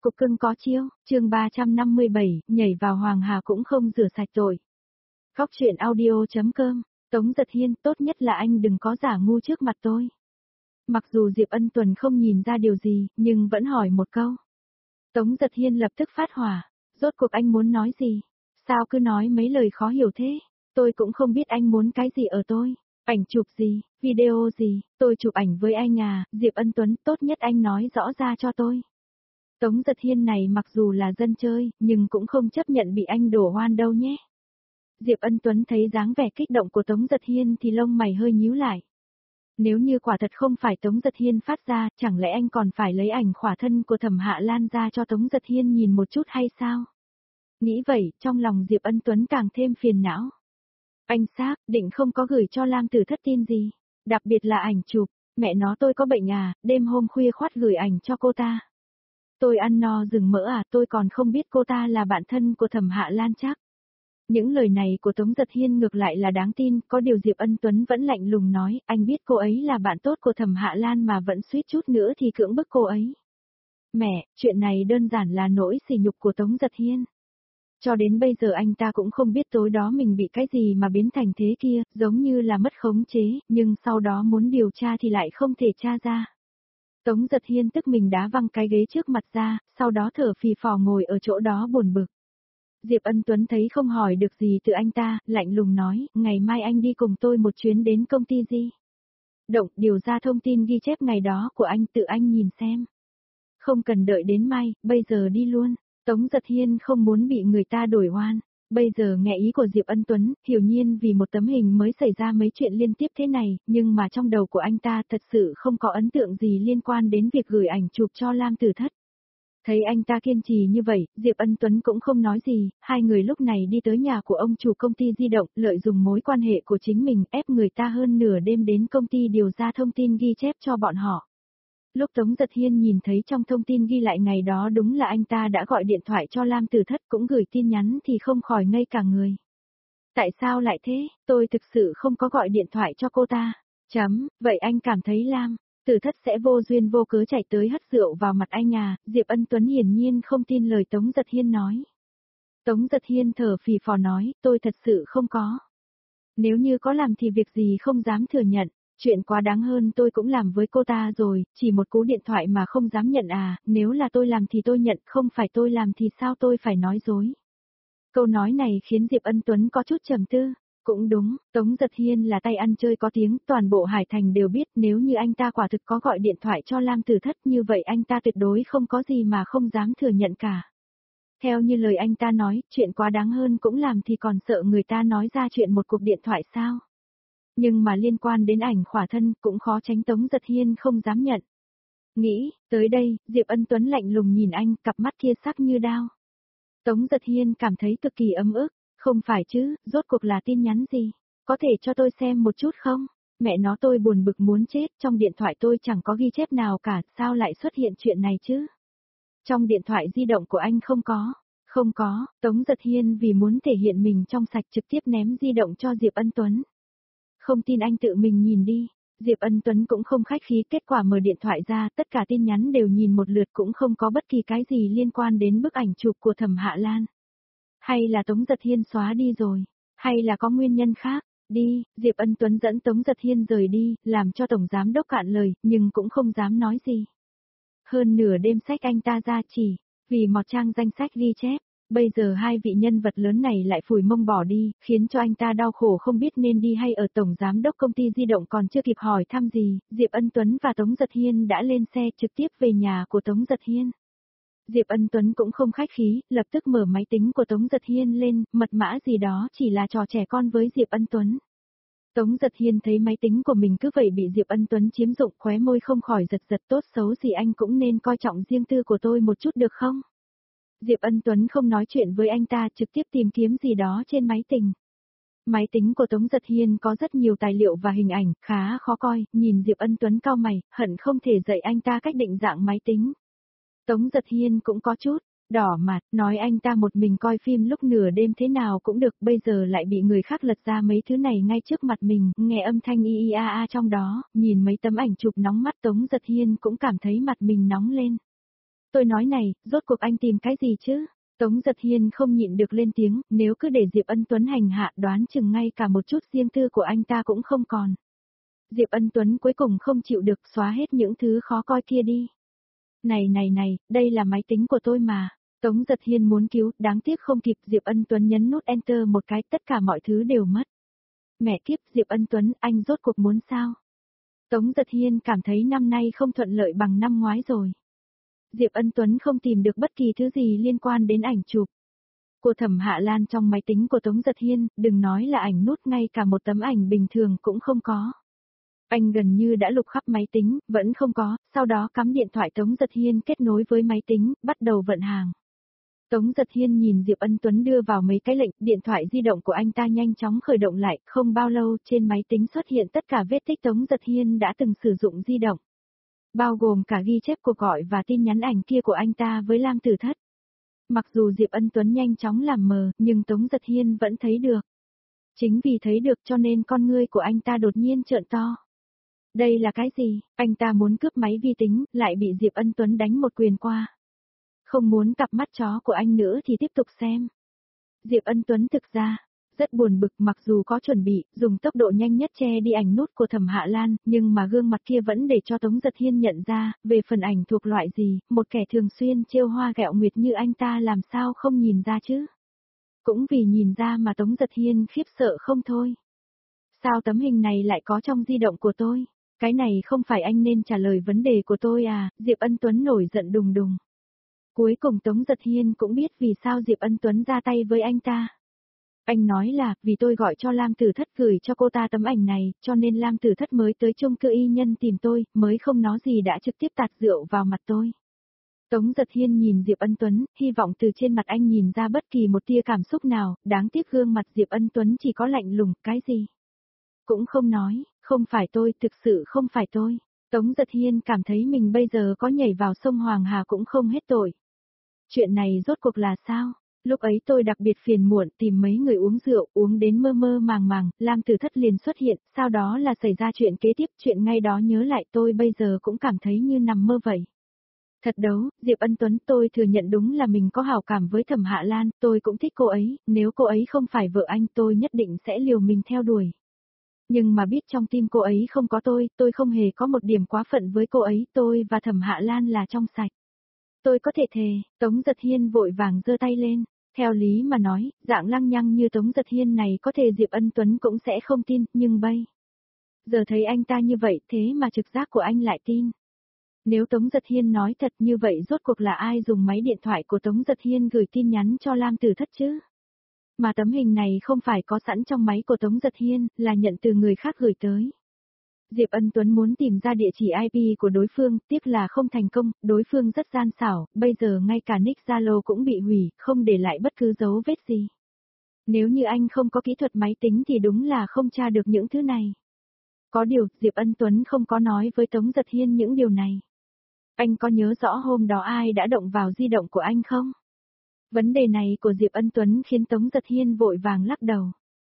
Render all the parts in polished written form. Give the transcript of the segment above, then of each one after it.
cục cưng có chiêu, chương 357, nhảy vào Hoàng Hà cũng không rửa sạch tội. Góc truyện audio.com, Tống Giật Hiên, tốt nhất là anh đừng có giả ngu trước mặt tôi. Mặc dù Diệp Ân Tuần không nhìn ra điều gì, nhưng vẫn hỏi một câu. Tống Giật Hiên lập tức phát hỏa, rốt cuộc anh muốn nói gì? Sao cứ nói mấy lời khó hiểu thế? Tôi cũng không biết anh muốn cái gì ở tôi. Ảnh chụp gì, video gì, tôi chụp ảnh với anh à, Diệp Ân Tuấn, tốt nhất anh nói rõ ra cho tôi. Tống Giật Hiên này mặc dù là dân chơi, nhưng cũng không chấp nhận bị anh đổ oan đâu nhé. Diệp Ân Tuấn thấy dáng vẻ kích động của Tống Giật Hiên thì lông mày hơi nhíu lại. Nếu như quả thật không phải Tống Giật Hiên phát ra, chẳng lẽ anh còn phải lấy ảnh khỏa thân của Thẩm Hạ Lan ra cho Tống Giật Hiên nhìn một chút hay sao? Nghĩ vậy, trong lòng Diệp Ân Tuấn càng thêm phiền não. Anh xác định không có gửi cho Lam Tử Thất tin gì, đặc biệt là ảnh chụp, mẹ nó tôi có bệnh à, đêm hôm khuya khoắt gửi ảnh cho cô ta. Tôi ăn no rừng mỡ à, tôi còn không biết cô ta là bạn thân của Thẩm Hạ Lan chắc. Những lời này của Tống Giật Hiên ngược lại là đáng tin, có điều Diệp Ân Tuấn vẫn lạnh lùng nói, anh biết cô ấy là bạn tốt của Thẩm Hạ Lan mà vẫn suýt chút nữa thì cưỡng bức cô ấy. Mẹ, chuyện này đơn giản là nỗi sỉ nhục của Tống Giật Hiên. Cho đến bây giờ anh ta cũng không biết tối đó mình bị cái gì mà biến thành thế kia, giống như là mất khống chế, nhưng sau đó muốn điều tra thì lại không thể tra ra. Tống Giật Hiên tức mình đá văng cái ghế trước mặt ra, sau đó thở phì phò ngồi ở chỗ đó buồn bực. Diệp Ân Tuấn thấy không hỏi được gì từ anh ta, lạnh lùng nói, ngày mai anh đi cùng tôi một chuyến đến công ty gì? Động, điều ra thông tin ghi chép ngày đó của anh, tự anh nhìn xem. Không cần đợi đến mai, bây giờ đi luôn. Tống Giật Hiên không muốn bị người ta đổi oan. Bây giờ nghe ý của Diệp Ân Tuấn, hiển nhiên vì một tấm hình mới xảy ra mấy chuyện liên tiếp thế này, nhưng mà trong đầu của anh ta thật sự không có ấn tượng gì liên quan đến việc gửi ảnh chụp cho Lam Tử Thất. Thấy anh ta kiên trì như vậy, Diệp Ân Tuấn cũng không nói gì, hai người lúc này đi tới nhà của ông chủ công ty di động, lợi dụng mối quan hệ của chính mình ép người ta hơn nửa đêm đến công ty điều ra thông tin ghi chép cho bọn họ. Lúc Tống Giật Hiên nhìn thấy trong thông tin ghi lại ngày đó đúng là anh ta đã gọi điện thoại cho Lam Tử Thất cũng gửi tin nhắn thì không khỏi ngây cả người. Tại sao lại thế, tôi thực sự không có gọi điện thoại cho cô ta. Vậy anh cảm thấy Lam Tử Thất sẽ vô duyên vô cớ chạy tới hất rượu vào mặt anh à, Diệp Ân Tuấn hiển nhiên không tin lời Tống Giật Hiên nói. Tống Giật Hiên thở phì phò nói, tôi thật sự không có. Nếu như có làm thì việc gì không dám thừa nhận. Chuyện quá đáng hơn tôi cũng làm với cô ta rồi, chỉ một cú điện thoại mà không dám nhận à, nếu là tôi làm thì tôi nhận, không phải tôi làm thì sao tôi phải nói dối. Câu nói này khiến Diệp Ân Tuấn có chút trầm tư. Cũng đúng, Tống Giật Hiên là tay ăn chơi có tiếng, toàn bộ Hải Thành đều biết nếu như anh ta quả thực có gọi điện thoại cho Lam Tử Thất như vậy anh ta tuyệt đối không có gì mà không dám thừa nhận cả. Theo như lời anh ta nói, chuyện quá đáng hơn cũng làm thì còn sợ người ta nói ra chuyện một cuộc điện thoại sao. Nhưng mà liên quan đến ảnh khỏa thân cũng khó tránh Tống Giật Hiên không dám nhận. Nghĩ, tới đây, Diệp Ân Tuấn lạnh lùng nhìn anh, cặp mắt kia sắc như đao. Tống Giật Hiên cảm thấy cực kỳ ấm ức, không phải chứ, rốt cuộc là tin nhắn gì? Có thể cho tôi xem một chút không? Mẹ nó tôi buồn bực muốn chết, trong điện thoại tôi chẳng có ghi chép nào cả, sao lại xuất hiện chuyện này chứ? Trong điện thoại di động của anh không có. Không có, Tống Giật Hiên vì muốn thể hiện mình trong sạch trực tiếp ném di động cho Diệp Ân Tuấn. Không tin anh tự mình nhìn đi. Diệp Ân Tuấn cũng không khách khí, kết quả mở điện thoại ra, tất cả tin nhắn đều nhìn một lượt cũng không có bất kỳ cái gì liên quan đến bức ảnh chụp của Thẩm Hạ Lan. Hay là Tống Giật Hiên xóa đi rồi, hay là có nguyên nhân khác. Đi, Diệp Ân Tuấn dẫn Tống Giật Hiên rời đi, làm cho Tổng Giám Đốc cạn lời, nhưng cũng không dám nói gì. Hơn nửa đêm xách anh ta ra chỉ, vì một trang danh sách ghi chép. Bây giờ hai vị nhân vật lớn này lại phủi mông bỏ đi, khiến cho anh ta đau khổ không biết nên đi hay ở. Tổng Giám Đốc công ty di động còn chưa kịp hỏi thăm gì, Diệp Ân Tuấn và Tống Giật Hiên đã lên xe trực tiếp về nhà của Tống Giật Hiên. Diệp Ân Tuấn cũng không khách khí, lập tức mở máy tính của Tống Giật Hiên lên, mật mã gì đó chỉ là trò trẻ con với Diệp Ân Tuấn. Tống Giật Hiên thấy máy tính của mình cứ vậy bị Diệp Ân Tuấn chiếm dụng, khóe môi không khỏi giật giật, tốt xấu gì anh cũng nên coi trọng riêng tư của tôi một chút được không? Diệp Ân Tuấn không nói chuyện với anh ta, trực tiếp tìm kiếm gì đó trên máy tính. Máy tính của Tống Giật Hiên có rất nhiều tài liệu và hình ảnh, khá khó coi, nhìn Diệp Ân Tuấn cau mày, hận không thể dạy anh ta cách định dạng máy tính. Tống Giật Hiên cũng có chút đỏ mặt, nói anh ta một mình coi phim lúc nửa đêm thế nào cũng được, bây giờ lại bị người khác lật ra mấy thứ này ngay trước mặt mình, nghe âm thanh y y a a trong đó, nhìn mấy tấm ảnh chụp nóng mắt Tống Giật Hiên cũng cảm thấy mặt mình nóng lên. Tôi nói này, rốt cuộc anh tìm cái gì chứ? Tống Giật Hiên không nhịn được lên tiếng, nếu cứ để Diệp Ân Tuấn hành hạ đoán chừng ngay cả một chút riêng tư của anh ta cũng không còn. Diệp Ân Tuấn cuối cùng không chịu được xóa hết những thứ khó coi kia đi. Này, đây là máy tính của tôi mà. Tống Giật Hiên muốn cứu, đáng tiếc không kịp, Diệp Ân Tuấn nhấn nút Enter một cái, tất cả mọi thứ đều mất. Mẹ kiếp, Diệp Ân Tuấn, anh rốt cuộc muốn sao? Tống Giật Hiên cảm thấy năm nay không thuận lợi bằng năm ngoái rồi. Diệp Ân Tuấn không tìm được bất kỳ thứ gì liên quan đến ảnh chụp của Thẩm Hạ Lan trong máy tính của Tống Giật Hiên, đừng nói là ảnh nút, ngay cả một tấm ảnh bình thường cũng không có. Anh gần như đã lục khắp máy tính, vẫn không có, sau đó cắm điện thoại Tống Giật Hiên kết nối với máy tính, bắt đầu vận hàng. Tống Giật Hiên nhìn Diệp Ân Tuấn đưa vào mấy cái lệnh, điện thoại di động của anh ta nhanh chóng khởi động lại, không bao lâu trên máy tính xuất hiện tất cả vết tích Tống Giật Hiên đã từng sử dụng di động. Bao gồm cả ghi chép cuộc gọi và tin nhắn ảnh kia của anh ta với Lam Tử Thất. Mặc dù Diệp Ân Tuấn nhanh chóng làm mờ, nhưng Tống Giật Hiên vẫn thấy được. Chính vì thấy được cho nên con ngươi của anh ta đột nhiên trợn to. Đây là cái gì? Anh ta muốn cướp máy vi tính, lại bị Diệp Ân Tuấn đánh một quyền qua. Không muốn cặp mắt chó của anh nữa thì tiếp tục xem. Diệp Ân Tuấn thực ra rất buồn bực, mặc dù có chuẩn bị, dùng tốc độ nhanh nhất che đi ảnh nút của Thẩm Hạ Lan, nhưng mà gương mặt kia vẫn để cho Tống Giật Hiên nhận ra, về phần ảnh thuộc loại gì, một kẻ thường xuyên trêu hoa ghẹo nguyệt như anh ta làm sao không nhìn ra chứ. Cũng vì nhìn ra mà Tống Giật Hiên khiếp sợ không thôi. Sao tấm hình này lại có trong di động của tôi? Cái này không phải anh nên trả lời vấn đề của tôi à? Diệp Ân Tuấn nổi giận đùng đùng. Cuối cùng Tống Giật Hiên cũng biết vì sao Diệp Ân Tuấn ra tay với anh ta. Anh nói là, vì tôi gọi cho Lam Tử Thất gửi cho cô ta tấm ảnh này, cho nên Lam Tử Thất mới tới chung cư y nhân tìm tôi, mới không nói gì đã trực tiếp tạt rượu vào mặt tôi. Tống Giật Hiên nhìn Diệp Ân Tuấn, hy vọng từ trên mặt anh nhìn ra bất kỳ một tia cảm xúc nào, đáng tiếc gương mặt Diệp Ân Tuấn chỉ có lạnh lùng, cái gì? Cũng không nói, không phải tôi, thực sự không phải tôi. Tống Giật Hiên cảm thấy mình bây giờ có nhảy vào sông Hoàng Hà cũng không hết tội. Chuyện này rốt cuộc là sao? Lúc ấy tôi đặc biệt phiền muộn tìm mấy người uống rượu, uống đến mơ mơ màng màng, Lam Tử Thất liền xuất hiện, sau đó là xảy ra chuyện kế tiếp, chuyện ngay đó nhớ lại tôi bây giờ cũng cảm thấy như nằm mơ vậy. Thật đấu, Diệp Ân Tuấn, tôi thừa nhận đúng là mình có hảo cảm với Thẩm Hạ Lan, tôi cũng thích cô ấy, nếu cô ấy không phải vợ anh tôi nhất định sẽ liều mình theo đuổi. Nhưng mà biết trong tim cô ấy không có tôi không hề có một điểm quá phận với cô ấy, tôi và Thẩm Hạ Lan là trong sạch. Tôi có thể thề, Tống Giật Hiên vội vàng giơ tay lên. Theo lý mà nói, dạng lăng nhăng như Tống Giật Hiên này có thể Diệp Ân Tuấn cũng sẽ không tin, nhưng bây giờ thấy anh ta như vậy thế mà trực giác của anh lại tin. Nếu Tống Giật Hiên nói thật như vậy rốt cuộc là ai dùng máy điện thoại của Tống Giật Hiên gửi tin nhắn cho Lam Tử Thất chứ? Mà tấm hình này không phải có sẵn trong máy của Tống Giật Hiên, là nhận từ người khác gửi tới. Diệp Ân Tuấn muốn tìm ra địa chỉ IP của đối phương, tiếc là không thành công, đối phương rất gian xảo, bây giờ ngay cả nick Zalo cũng bị hủy, không để lại bất cứ dấu vết gì. Nếu như anh không có kỹ thuật máy tính thì đúng là không tra được những thứ này. Có điều, Diệp Ân Tuấn không có nói với Tống Giật Hiên những điều này. Anh có nhớ rõ hôm đó ai đã động vào di động của anh không? Vấn đề này của Diệp Ân Tuấn khiến Tống Giật Hiên vội vàng lắc đầu.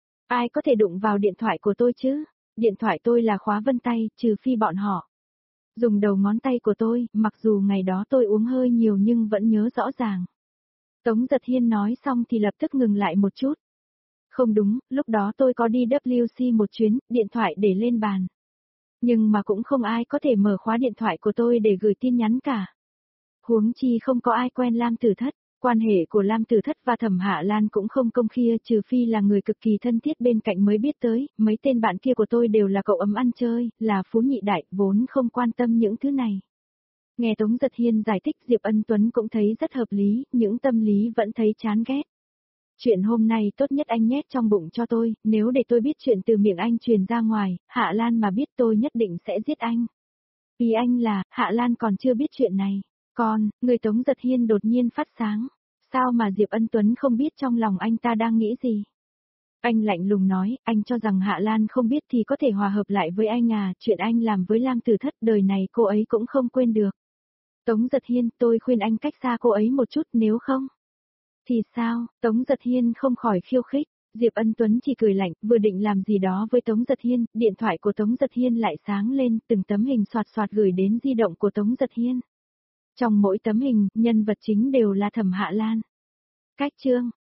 Ai có thể đụng vào điện thoại của tôi chứ? Điện thoại tôi là khóa vân tay, trừ phi bọn họ dùng đầu ngón tay của tôi, mặc dù ngày đó tôi uống hơi nhiều nhưng vẫn nhớ rõ ràng. Tống Giật Hiên nói xong thì lập tức ngừng lại một chút. Không đúng, lúc đó tôi có đi WC một chuyến, điện thoại để lên bàn. Nhưng mà cũng không ai có thể mở khóa điện thoại của tôi để gửi tin nhắn cả. Huống chi không có ai quen Lam Tử Thất. Quan hệ của Lam Tử Thất và Thẩm Hạ Lan cũng không công khai, trừ phi là người cực kỳ thân thiết bên cạnh mới biết tới, mấy tên bạn kia của tôi đều là cậu ấm ăn chơi, là phú nhị đại, vốn không quan tâm những thứ này. Nghe Tống Giật Hiên giải thích Diệp Ân Tuấn cũng thấy rất hợp lý, những tâm lý vẫn thấy chán ghét. Chuyện hôm nay tốt nhất anh nhét trong bụng cho tôi, nếu để tôi biết chuyện từ miệng anh truyền ra ngoài, Hạ Lan mà biết tôi nhất định sẽ giết anh. Vì anh là, Hạ Lan còn chưa biết chuyện này. Còn, người Tống Giật Hiên đột nhiên phát sáng. Sao mà Diệp Ân Tuấn không biết trong lòng anh ta đang nghĩ gì? Anh lạnh lùng nói, anh cho rằng Hạ Lan không biết thì có thể hòa hợp lại với anh à, chuyện anh làm với Lam Tử Thất đời này cô ấy cũng không quên được. Tống Giật Hiên, tôi khuyên anh cách xa cô ấy một chút, nếu không. Thì sao, Tống Giật Hiên không khỏi khiêu khích. Diệp Ân Tuấn chỉ cười lạnh, vừa định làm gì đó với Tống Giật Hiên, điện thoại của Tống Giật Hiên lại sáng lên, từng tấm hình xoạt xoạt gửi đến di động của Tống Giật Hiên. Trong mỗi tấm hình, nhân vật chính đều là Thẩm Hạ Lan. Cách chương